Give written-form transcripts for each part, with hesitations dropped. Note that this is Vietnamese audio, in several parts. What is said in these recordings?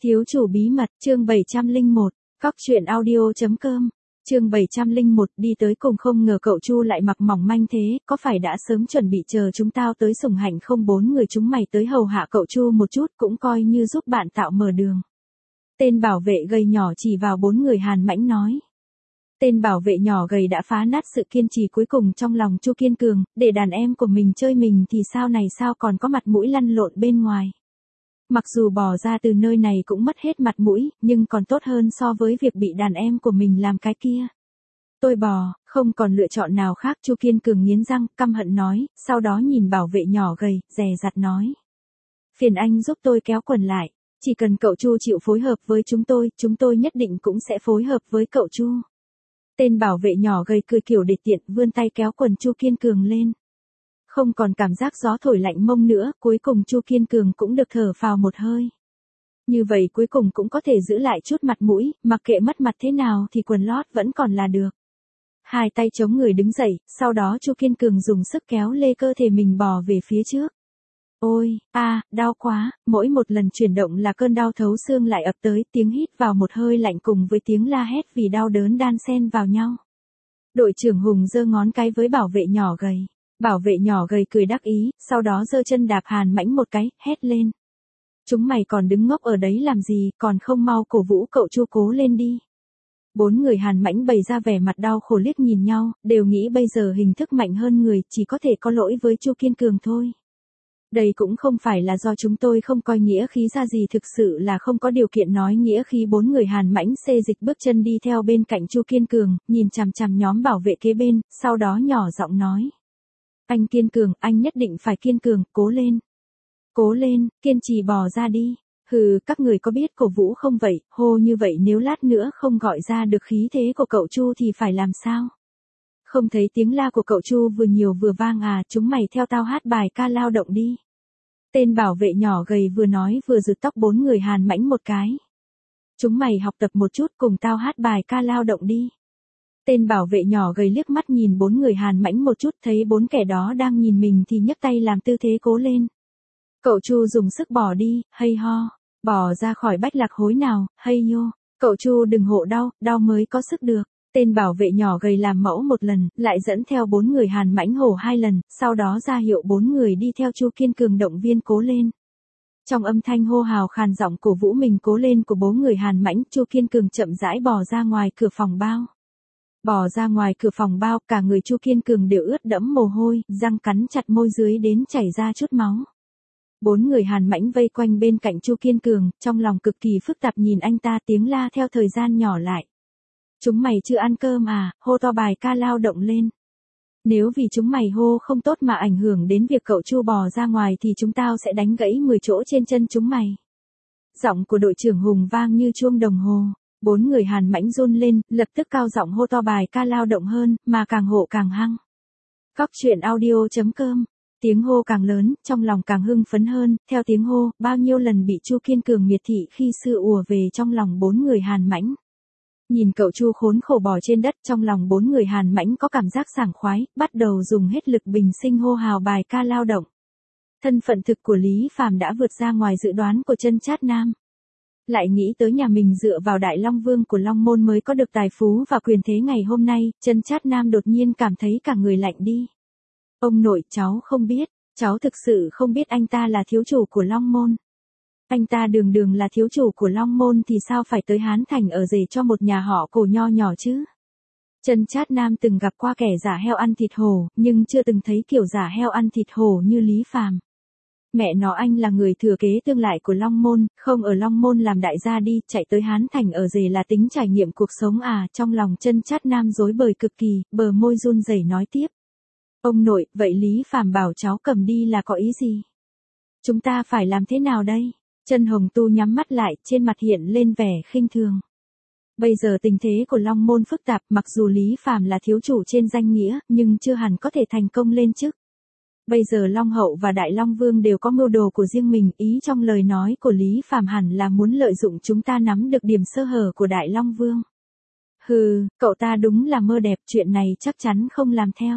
Thiếu chủ bí mật, chương 701, Cóc truyện audio.com, chương 701, đi tới cùng không ngờ cậu Chu lại mặc mỏng manh thế, có phải đã sớm chuẩn bị chờ chúng tao tới sủng hạnh không? Bốn người chúng mày tới hầu hạ cậu Chu một chút cũng coi như giúp bạn tạo mở đường. Tên bảo vệ gầy nhỏ chỉ vào bốn người Hàn Mãnh nói. Tên bảo vệ nhỏ gầy đã phá nát sự kiên trì cuối cùng trong lòng Chu Kiên Cường, để đàn em của mình chơi mình thì sao này, sao còn có mặt mũi lăn lộn bên ngoài. Mặc dù bỏ ra từ nơi này cũng mất hết mặt mũi, nhưng còn tốt hơn so với việc bị đàn em của mình làm cái kia. Tôi bỏ, không còn lựa chọn nào khác. Chu Kiên Cường nghiến răng, căm hận nói, sau đó nhìn bảo vệ nhỏ gầy, dè dặt nói. Phiền anh giúp tôi kéo quần lại, chỉ cần cậu Chu chịu phối hợp với chúng tôi nhất định cũng sẽ phối hợp với cậu Chu. Tên bảo vệ nhỏ gầy cười kiểu để tiện, vươn tay kéo quần Chu Kiên Cường lên. Không còn cảm giác gió thổi lạnh mông nữa, cuối cùng Chu Kiên Cường cũng được thở phào một hơi. Như vậy cuối cùng cũng có thể giữ lại chút mặt mũi, mặc kệ mất mặt thế nào thì quần lót vẫn còn là được. Hai tay chống người đứng dậy, sau đó Chu Kiên Cường dùng sức kéo lê cơ thể mình bò về phía trước. Ôi, đau quá, mỗi một lần chuyển động là cơn đau thấu xương lại ập tới, tiếng hít vào một hơi lạnh cùng với tiếng la hét vì đau đớn đan xen vào nhau. Đội trưởng Hùng giơ ngón cái với bảo vệ nhỏ gầy. Bảo vệ nhỏ gầy cười đắc ý, sau đó giơ chân đạp Hàn Mãnh một cái, hét lên. Chúng mày còn đứng ngốc ở đấy làm gì, còn không mau cổ vũ cậu Chu cố lên đi. Bốn người Hàn Mãnh bày ra vẻ mặt đau khổ liếc nhìn nhau, đều nghĩ bây giờ hình thức mạnh hơn người, chỉ có thể có lỗi với Chu Kiên Cường thôi. Đây cũng không phải là do chúng tôi không coi nghĩa khí ra gì, thực sự là không có điều kiện nói nghĩa khí. Bốn người Hàn Mãnh xê dịch bước chân đi theo bên cạnh Chu Kiên Cường, nhìn chằm chằm nhóm bảo vệ kế bên, sau đó nhỏ giọng nói. Anh kiên cường, anh nhất định phải kiên cường, cố lên. Cố lên, kiên trì bò ra đi. Hừ, các người có biết cổ vũ không vậy, hô như vậy nếu lát nữa không gọi ra được khí thế của cậu Chu thì phải làm sao? Không thấy tiếng la của cậu Chu vừa nhiều vừa vang à, chúng mày theo tao hát bài ca lao động đi. Tên bảo vệ nhỏ gầy vừa nói vừa giật tóc bốn người Hàn Mãnh một cái. Chúng mày học tập một chút cùng tao hát bài ca lao động đi. Tên bảo vệ nhỏ gầy liếc mắt nhìn bốn người Hàn Mãnh một chút, thấy bốn kẻ đó đang nhìn mình thì nhấc tay làm tư thế cố lên. Cậu Chu dùng sức bỏ đi, hay ho, bỏ ra khỏi bách lạc hối nào, hay nhô, cậu Chu đừng hộ đau, đau mới có sức được. Tên bảo vệ nhỏ gầy làm mẫu một lần, lại dẫn theo bốn người Hàn Mãnh hổ hai lần, sau đó ra hiệu bốn người đi theo Chu Kiên Cường động viên cố lên. Trong âm thanh hô hào khàn giọng cổ vũ mình cố lên của bốn người Hàn Mãnh, Chu Kiên Cường chậm rãi bò ra ngoài cửa phòng bao. Bò ra ngoài cửa phòng bao, cả người Chu Kiên Cường đều ướt đẫm mồ hôi, răng cắn chặt môi dưới đến chảy ra chút máu. Bốn người Hàn Mãnh vây quanh bên cạnh Chu Kiên Cường, trong lòng cực kỳ phức tạp nhìn anh ta, tiếng la theo thời gian nhỏ lại. Chúng mày chưa ăn cơm à, hô to bài ca lao động lên. Nếu vì chúng mày hô không tốt mà ảnh hưởng đến việc cậu Chu bò ra ngoài thì chúng tao sẽ đánh gãy 10 chỗ trên chân chúng mày. Giọng của đội trưởng Hùng vang như chuông đồng hồ. Bốn người Hàn Mãnh run lên, lập tức cao giọng hô to bài ca lao động hơn, mà càng hộ càng hăng. Cóc truyện audio.com, tiếng hô càng lớn, trong lòng càng hưng phấn hơn, theo tiếng hô, bao nhiêu lần bị Chu Kiên Cường miệt thị khi xưa ùa về trong lòng bốn người Hàn Mãnh. Nhìn cậu Chu khốn khổ bò trên đất, trong lòng bốn người Hàn Mãnh có cảm giác sảng khoái, bắt đầu dùng hết lực bình sinh hô hào bài ca lao động. Thân phận thực của Lý Phàm đã vượt ra ngoài dự đoán của Chân Chát Nam. Lại nghĩ tới nhà mình dựa vào Đại Long Vương của Long Môn mới có được tài phú và quyền thế ngày hôm nay, Chân Chát Nam đột nhiên cảm thấy cả người lạnh đi. Ông nội, cháu không biết, cháu thực sự không biết anh ta là thiếu chủ của Long Môn. Anh ta đường đường là thiếu chủ của Long Môn thì sao phải tới Hán Thành ở rể cho một nhà họ Cổ nho nhỏ chứ? Chân Chát Nam từng gặp qua kẻ giả heo ăn thịt hổ, nhưng chưa từng thấy kiểu giả heo ăn thịt hổ như Lý Phàm. Mẹ nó, anh là người thừa kế tương lai của Long Môn, không ở Long Môn làm đại gia đi, chạy tới Hán Thành ở rể là tính trải nghiệm cuộc sống à? Trong lòng Chân Chát Nam rối bời cực kỳ, bờ môi run rẩy nói tiếp. Ông nội, vậy Lý Phàm bảo cháu cầm đi là có ý gì? Chúng ta phải làm thế nào đây? Chân Hồng Tu nhắm mắt lại, trên mặt hiện lên vẻ khinh thường. Bây giờ tình thế của Long Môn phức tạp, mặc dù Lý Phàm là thiếu chủ trên danh nghĩa, nhưng chưa hẳn có thể thành công lên chức. Bây giờ Long Hậu và Đại Long Vương đều có mưu đồ của riêng mình, ý trong lời nói của Lý Phàm hẳn là muốn lợi dụng chúng ta nắm được điểm sơ hở của Đại Long Vương. Hừ, cậu ta đúng là mơ đẹp, chuyện này chắc chắn không làm theo.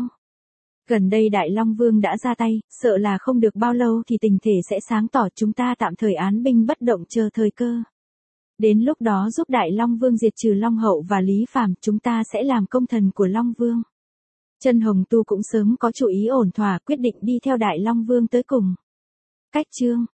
Gần đây Đại Long Vương đã ra tay, sợ là không được bao lâu thì tình thể sẽ sáng tỏ, chúng ta tạm thời án binh bất động chờ thời cơ. Đến lúc đó giúp Đại Long Vương diệt trừ Long Hậu và Lý Phàm, chúng ta sẽ làm công thần của Long Vương. Chân Hồng Tu cũng sớm có chủ ý ổn thỏa, quyết định đi theo Đại Long Vương tới cùng. Cách chương